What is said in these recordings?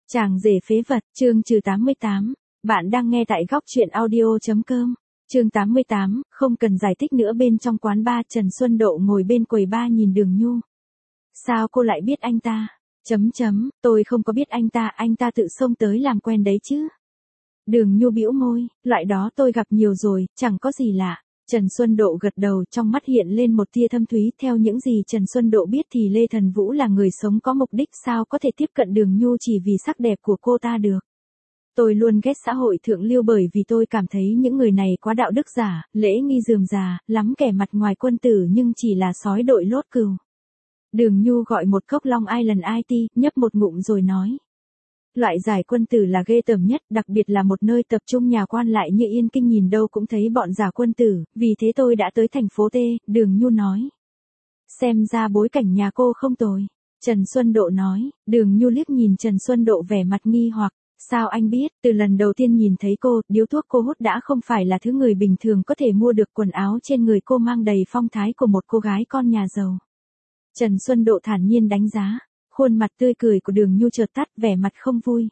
Chàng rể phế vật, chương trừ 88. Bạn đang nghe tại góc truyện audio.com. Chương 88, không cần giải thích nữa. Bên trong quán bar, Trần Xuân Độ ngồi bên quầy bar nhìn Đường Nhu. Sao cô lại biết anh ta? Tôi không có biết anh ta tự xông tới làm quen đấy chứ. Đường Nhu bĩu môi, loại đó tôi gặp nhiều rồi, chẳng có gì lạ. Trần Xuân Độ gật đầu, trong mắt hiện lên một tia thâm thúy. Theo những gì Trần Xuân Độ biết thì Lê Thần Vũ là người sống có mục đích, sao có thể tiếp cận Đường Nhu chỉ vì sắc đẹp của cô ta được. Tôi luôn ghét xã hội thượng lưu bởi vì tôi cảm thấy những người này quá đạo đức giả, lễ nghi rườm rà, lắm kẻ mặt ngoài quân tử nhưng chỉ là sói đội lốt cừu. Đường Nhu gọi một cốc Long Island IT, nhấp một ngụm rồi nói. Loại giải quân tử là ghê tởm nhất, đặc biệt là một nơi tập trung nhà quan lại như Yên Kinh, nhìn đâu cũng thấy bọn giả quân tử, vì thế tôi đã tới thành phố T, Đường Nhu nói. Xem ra bối cảnh nhà cô không tồi. Trần Xuân Độ nói. Đường Nhu liếc nhìn Trần Xuân Độ vẻ mặt nghi hoặc. Sao anh biết? Từ lần đầu tiên nhìn thấy cô, điếu thuốc cô hút đã không phải là thứ người bình thường có thể mua được. Quần áo trên người cô mang đầy phong thái của một cô gái con nhà giàu. Trần Xuân Độ thản nhiên đánh giá. Khuôn mặt tươi cười của Đường Nhu chợt tắt, vẻ mặt không vui.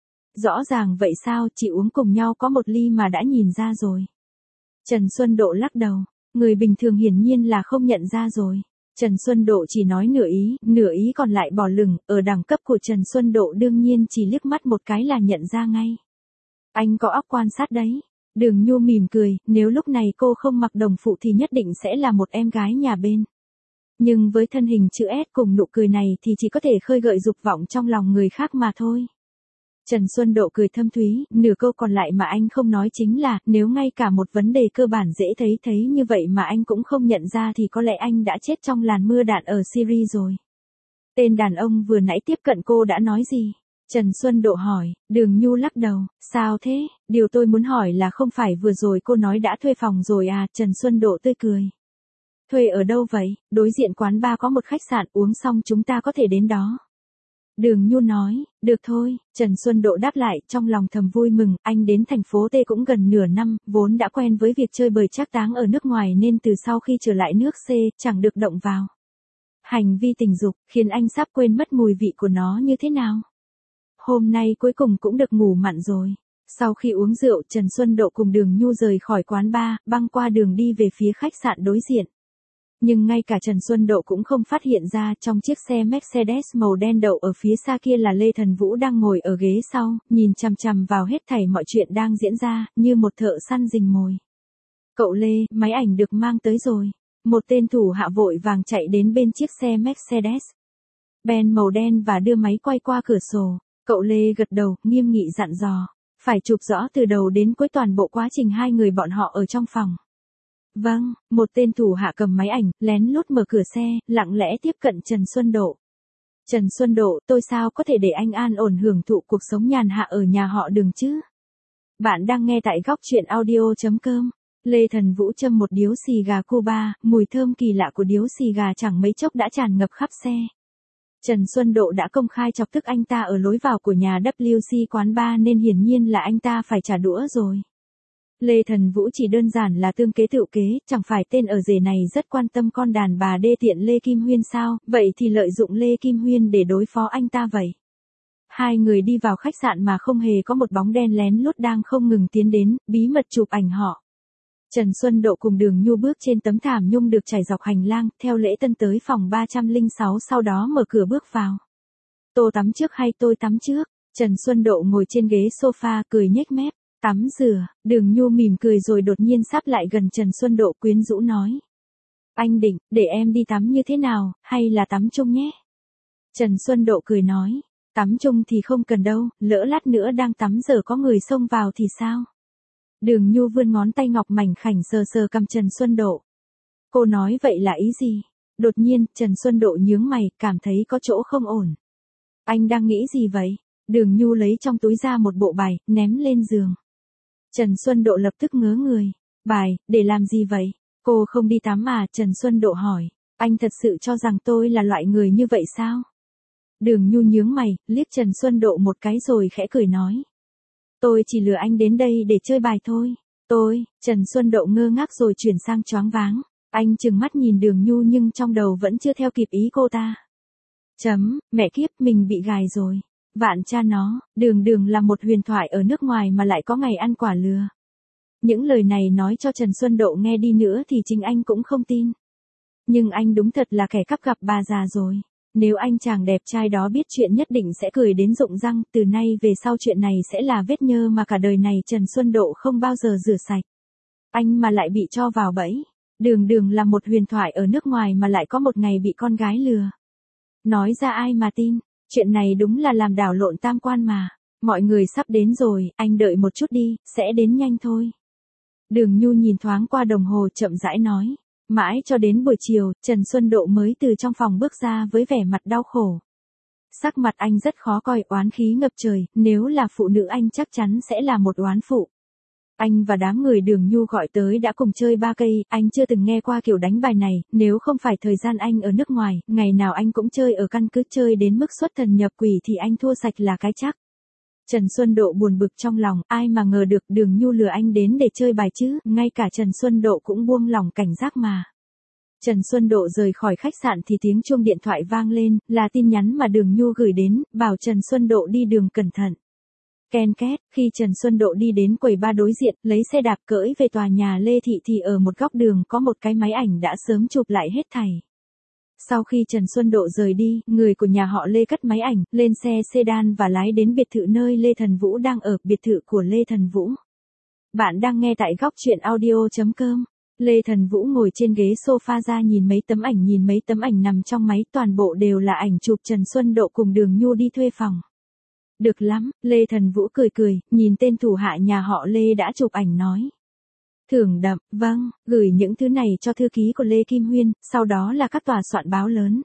Rõ ràng vậy sao, chị uống cùng nhau có một ly mà đã nhìn ra rồi. Trần Xuân Độ lắc đầu. Người bình thường hiển nhiên là không nhận ra rồi. Trần Xuân Độ chỉ nói nửa ý còn lại bỏ lửng. Ở đẳng cấp của Trần Xuân Độ đương nhiên chỉ liếc mắt một cái là nhận ra ngay. Anh có óc quan sát đấy. Đường Nhu mỉm cười, nếu lúc này cô không mặc đồng phụ thì nhất định sẽ là một em gái nhà bên. Nhưng với thân hình chữ S cùng nụ cười này thì chỉ có thể khơi gợi dục vọng trong lòng người khác mà thôi. Trần Xuân Độ cười thâm thúy, nửa câu còn lại mà anh không nói chính là, nếu ngay cả một vấn đề cơ bản dễ thấy như vậy mà anh cũng không nhận ra thì có lẽ anh đã chết trong làn mưa đạn ở Syria rồi. Tên đàn ông vừa nãy tiếp cận cô đã nói gì? Trần Xuân Độ hỏi. Đường Nhu lắc đầu. Sao thế? Điều tôi muốn hỏi là không phải vừa rồi cô nói đã thuê phòng rồi à? Trần Xuân Độ tươi cười. Thuê ở đâu vậy? Đối diện quán bar có một khách sạn, uống xong chúng ta có thể đến đó. Đường Nhu nói. Được thôi. Trần Xuân Độ đáp lại, trong lòng thầm vui mừng. Anh đến thành phố T cũng gần nửa năm, vốn đã quen với việc chơi bời trác táng ở nước ngoài nên từ sau khi trở lại nước C, chẳng được động vào hành vi tình dục, khiến anh sắp quên mất mùi vị của nó như thế nào. Hôm nay cuối cùng cũng được ngủ mặn rồi. Sau khi uống rượu, Trần Xuân Độ cùng Đường Nhu rời khỏi quán bar, băng qua đường đi về phía khách sạn đối diện. Nhưng ngay cả Trần Xuân Độ cũng không phát hiện ra, trong chiếc xe Mercedes màu đen đậu ở phía xa kia là Lê Thần Vũ đang ngồi ở ghế sau, nhìn chằm chằm vào hết thảy mọi chuyện đang diễn ra, như một thợ săn rình mồi. Cậu Lê, máy ảnh được mang tới rồi. Một tên thủ hạ vội vàng chạy đến bên chiếc xe Mercedes Benz màu đen và đưa máy quay qua cửa sổ. Cậu Lê gật đầu, nghiêm nghị dặn dò. Phải chụp rõ từ đầu đến cuối toàn bộ quá trình hai người bọn họ ở trong phòng. Vâng, một tên thủ hạ cầm máy ảnh, lén lút mở cửa xe, lặng lẽ tiếp cận Trần Xuân Độ. Trần Xuân Độ, tôi sao có thể để anh an ổn hưởng thụ cuộc sống nhàn hạ ở nhà họ Đường chứ? Bạn đang nghe tại góc truyện audio.com. Lê Thần Vũ châm một điếu xì gà Cuba, mùi thơm kỳ lạ của điếu xì gà chẳng mấy chốc đã tràn ngập khắp xe. Trần Xuân Độ đã công khai chọc tức anh ta ở lối vào của nhà WC quán bar nên hiển nhiên là anh ta phải trả đũa rồi. Lê Thần Vũ chỉ đơn giản là tương kế tựu kế, chẳng phải tên ở rể này rất quan tâm con đàn bà đê tiện Lê Kim Huyên sao, vậy thì lợi dụng Lê Kim Huyên để đối phó anh ta vậy. Hai người đi vào khách sạn mà không hề có một bóng đen lén lút đang không ngừng tiến đến, bí mật chụp ảnh họ. Trần Xuân Độ cùng Đường Nhu bước trên tấm thảm nhung được trải dọc hành lang, theo lễ tân tới phòng 306 sau đó mở cửa bước vào. Tô tắm trước hay tôi tắm trước? Trần Xuân Độ ngồi trên ghế sofa cười nhếch mép. Tắm rửa, Đường Nhu mỉm cười rồi đột nhiên sáp lại gần Trần Xuân Độ quyến rũ nói. Anh định, để em đi tắm như thế nào, hay là tắm chung nhé? Trần Xuân Độ cười nói. Tắm chung thì không cần đâu, lỡ lát nữa đang tắm giờ có người xông vào thì sao? Đường Nhu vươn ngón tay ngọc mảnh khảnh sờ sờ cằm Trần Xuân Độ. Cô nói vậy là ý gì? Đột nhiên, Trần Xuân Độ nhướng mày, cảm thấy có chỗ không ổn. Anh đang nghĩ gì vậy? Đường Nhu lấy trong túi ra một bộ bài, ném lên giường. Trần Xuân Độ lập tức ngớ người. Bài, để làm gì vậy? Cô không đi tắm à? Trần Xuân Độ hỏi. Anh thật sự cho rằng tôi là loại người như vậy sao? Đường Nhu nhướng mày, liếc Trần Xuân Độ một cái rồi khẽ cười nói. Tôi chỉ lừa anh đến đây để chơi bài thôi. Trần Xuân Độ ngơ ngác rồi chuyển sang choáng váng. Anh trừng mắt nhìn Đường Nhu nhưng trong đầu vẫn chưa theo kịp ý cô ta. Mẹ kiếp, mình bị gài rồi. Vạn cha nó, đường đường là một huyền thoại ở nước ngoài mà lại có ngày ăn quả lừa. Những lời này nói cho Trần Xuân Độ nghe đi nữa thì chính anh cũng không tin. Nhưng anh đúng thật là kẻ cắp gặp bà già rồi. Nếu anh chàng đẹp trai đó biết chuyện nhất định sẽ cười đến rụng răng, từ nay về sau chuyện này sẽ là vết nhơ mà cả đời này Trần Xuân Độ không bao giờ rửa sạch. Anh mà lại bị cho vào bẫy. Đường đường là một huyền thoại ở nước ngoài mà lại có một ngày bị con gái lừa. Nói ra ai mà tin, chuyện này đúng là làm đảo lộn tam quan mà. Mọi người sắp đến rồi, anh đợi một chút đi, sẽ đến nhanh thôi. Đường Nhu nhìn thoáng qua đồng hồ chậm rãi nói. Mãi cho đến buổi chiều, Trần Xuân Độ mới từ trong phòng bước ra với vẻ mặt đau khổ. Sắc mặt anh rất khó coi, oán khí ngập trời, nếu là phụ nữ anh chắc chắn sẽ là một oán phụ. Anh và đám người Đường Nhu gọi tới đã cùng chơi 3 cây, anh chưa từng nghe qua kiểu đánh bài này, nếu không phải thời gian anh ở nước ngoài, ngày nào anh cũng chơi ở căn cứ, chơi đến mức xuất thần nhập quỷ thì anh thua sạch là cái chắc. Trần Xuân Độ buồn bực trong lòng, ai mà ngờ được Đường Nhu lừa anh đến để chơi bài chứ, ngay cả Trần Xuân Độ cũng buông lỏng cảnh giác mà. Trần Xuân Độ rời khỏi khách sạn thì tiếng chuông điện thoại vang lên, là tin nhắn mà Đường Nhu gửi đến, bảo Trần Xuân Độ đi đường cẩn thận. Ken két, khi Trần Xuân Độ đi đến quầy bar đối diện, lấy xe đạp cưỡi về tòa nhà Lê Thị thì ở một góc đường có một cái máy ảnh đã sớm chụp lại hết thảy. Sau khi Trần Xuân Độ rời đi, người của nhà họ Lê cất máy ảnh, lên xe sedan và lái đến biệt thự nơi Lê Thần Vũ đang ở, biệt thự của Lê Thần Vũ. Bạn đang nghe tại góc truyện audio.com. Lê Thần Vũ ngồi trên ghế sofa ra nhìn mấy tấm ảnh nằm trong máy, toàn bộ đều là ảnh chụp Trần Xuân Độ cùng Đường Nhu đi thuê phòng. Được lắm, Lê Thần Vũ cười cười, nhìn tên thủ hạ nhà họ Lê đã chụp ảnh nói. Thưởng đậm, vâng, gửi những thứ này cho thư ký của Lê Kim Huyên, sau đó là các tòa soạn báo lớn.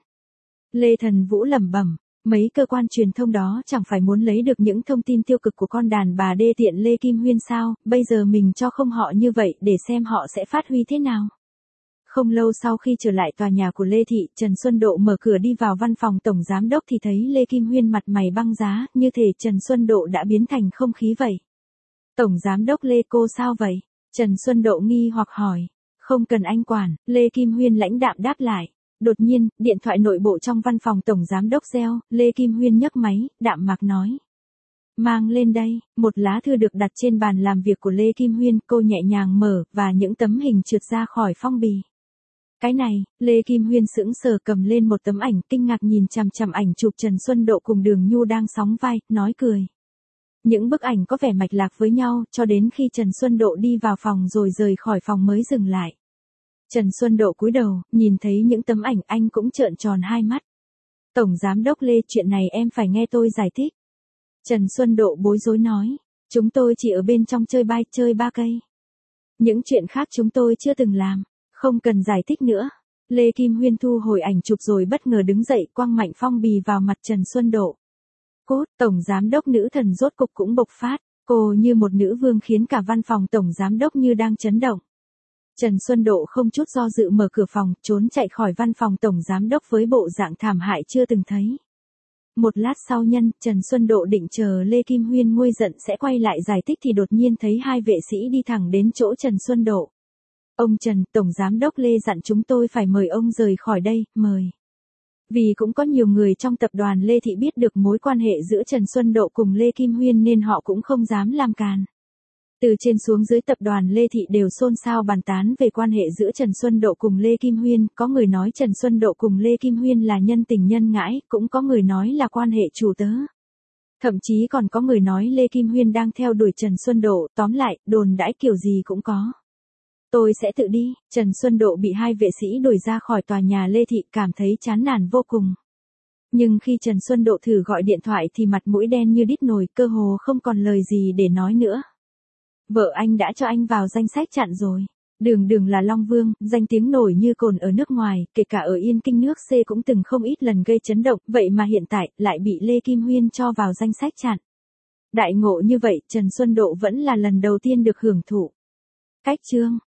Lê Thần Vũ lẩm bẩm, mấy cơ quan truyền thông đó chẳng phải muốn lấy được những thông tin tiêu cực của con đàn bà đê tiện Lê Kim Huyên sao, bây giờ mình cho không họ như vậy để xem họ sẽ phát huy thế nào. Không lâu sau khi trở lại tòa nhà của Lê Thị, Trần Xuân Độ mở cửa đi vào văn phòng tổng giám đốc thì thấy Lê Kim Huyên mặt mày băng giá, như thể Trần Xuân Độ đã biến thành không khí vậy. Tổng giám đốc Lê, cô sao vậy? Trần Xuân Độ nghi hoặc hỏi. Không cần anh quản, Lê Kim Huyên lãnh đạm đáp lại. Đột nhiên, điện thoại nội bộ trong văn phòng tổng giám đốc reo, Lê Kim Huyên nhấc máy, đạm mạc nói. Mang lên đây, một lá thư được đặt trên bàn làm việc của Lê Kim Huyên, cô nhẹ nhàng mở, và những tấm hình trượt ra khỏi phong bì. Cái này, Lê Kim Huyên sững sờ cầm lên một tấm ảnh, kinh ngạc nhìn chằm chằm ảnh chụp Trần Xuân Độ cùng Đường Nhu đang sóng vai, nói cười. Những bức ảnh có vẻ mạch lạc với nhau, cho đến khi Trần Xuân Độ đi vào phòng rồi rời khỏi phòng mới dừng lại. Trần Xuân Độ cúi đầu, nhìn thấy những tấm ảnh anh cũng trợn tròn hai mắt. Tổng giám đốc Lê, chuyện này em phải nghe tôi giải thích. Trần Xuân Độ bối rối nói, chúng tôi chỉ ở bên trong chơi bài, chơi 3 cây. Những chuyện khác chúng tôi chưa từng làm, không cần giải thích nữa. Lê Kim Huyên thu hồi ảnh chụp rồi bất ngờ đứng dậy, quăng mạnh phong bì vào mặt Trần Xuân Độ. Cốt, tổng giám đốc nữ thần rốt cục cũng bộc phát, cô như một nữ vương khiến cả văn phòng tổng giám đốc như đang chấn động. Trần Xuân Độ không chút do dự mở cửa phòng, trốn chạy khỏi văn phòng tổng giám đốc với bộ dạng thảm hại chưa từng thấy. Một lát sau Trần Xuân Độ định chờ Lê Kim Huyên nguôi giận sẽ quay lại giải thích thì đột nhiên thấy hai vệ sĩ đi thẳng đến chỗ Trần Xuân Độ. Ông Trần, tổng giám đốc Lê dặn chúng tôi phải mời ông rời khỏi đây, mời. Vì cũng có nhiều người trong tập đoàn Lê Thị biết được mối quan hệ giữa Trần Xuân Độ cùng Lê Kim Huyên nên họ cũng không dám làm càn. Từ trên xuống dưới tập đoàn Lê Thị đều xôn xao bàn tán về quan hệ giữa Trần Xuân Độ cùng Lê Kim Huyên, có người nói Trần Xuân Độ cùng Lê Kim Huyên là nhân tình nhân ngãi, cũng có người nói là quan hệ chủ tớ. Thậm chí còn có người nói Lê Kim Huyên đang theo đuổi Trần Xuân Độ, tóm lại, đồn đãi kiểu gì cũng có. Tôi sẽ tự đi, Trần Xuân Độ bị hai vệ sĩ đuổi ra khỏi tòa nhà Lê Thị, cảm thấy chán nản vô cùng. Nhưng khi Trần Xuân Độ thử gọi điện thoại thì mặt mũi đen như đít nồi, cơ hồ không còn lời gì để nói nữa. Vợ anh đã cho anh vào danh sách chặn rồi. Đường đường là Long Vương, danh tiếng nổi như cồn ở nước ngoài, kể cả ở Yên Kinh nước C cũng từng không ít lần gây chấn động, vậy mà hiện tại, lại bị Lê Kim Huyên cho vào danh sách chặn. Đại ngộ như vậy, Trần Xuân Độ vẫn là lần đầu tiên được hưởng thụ. Cách chương.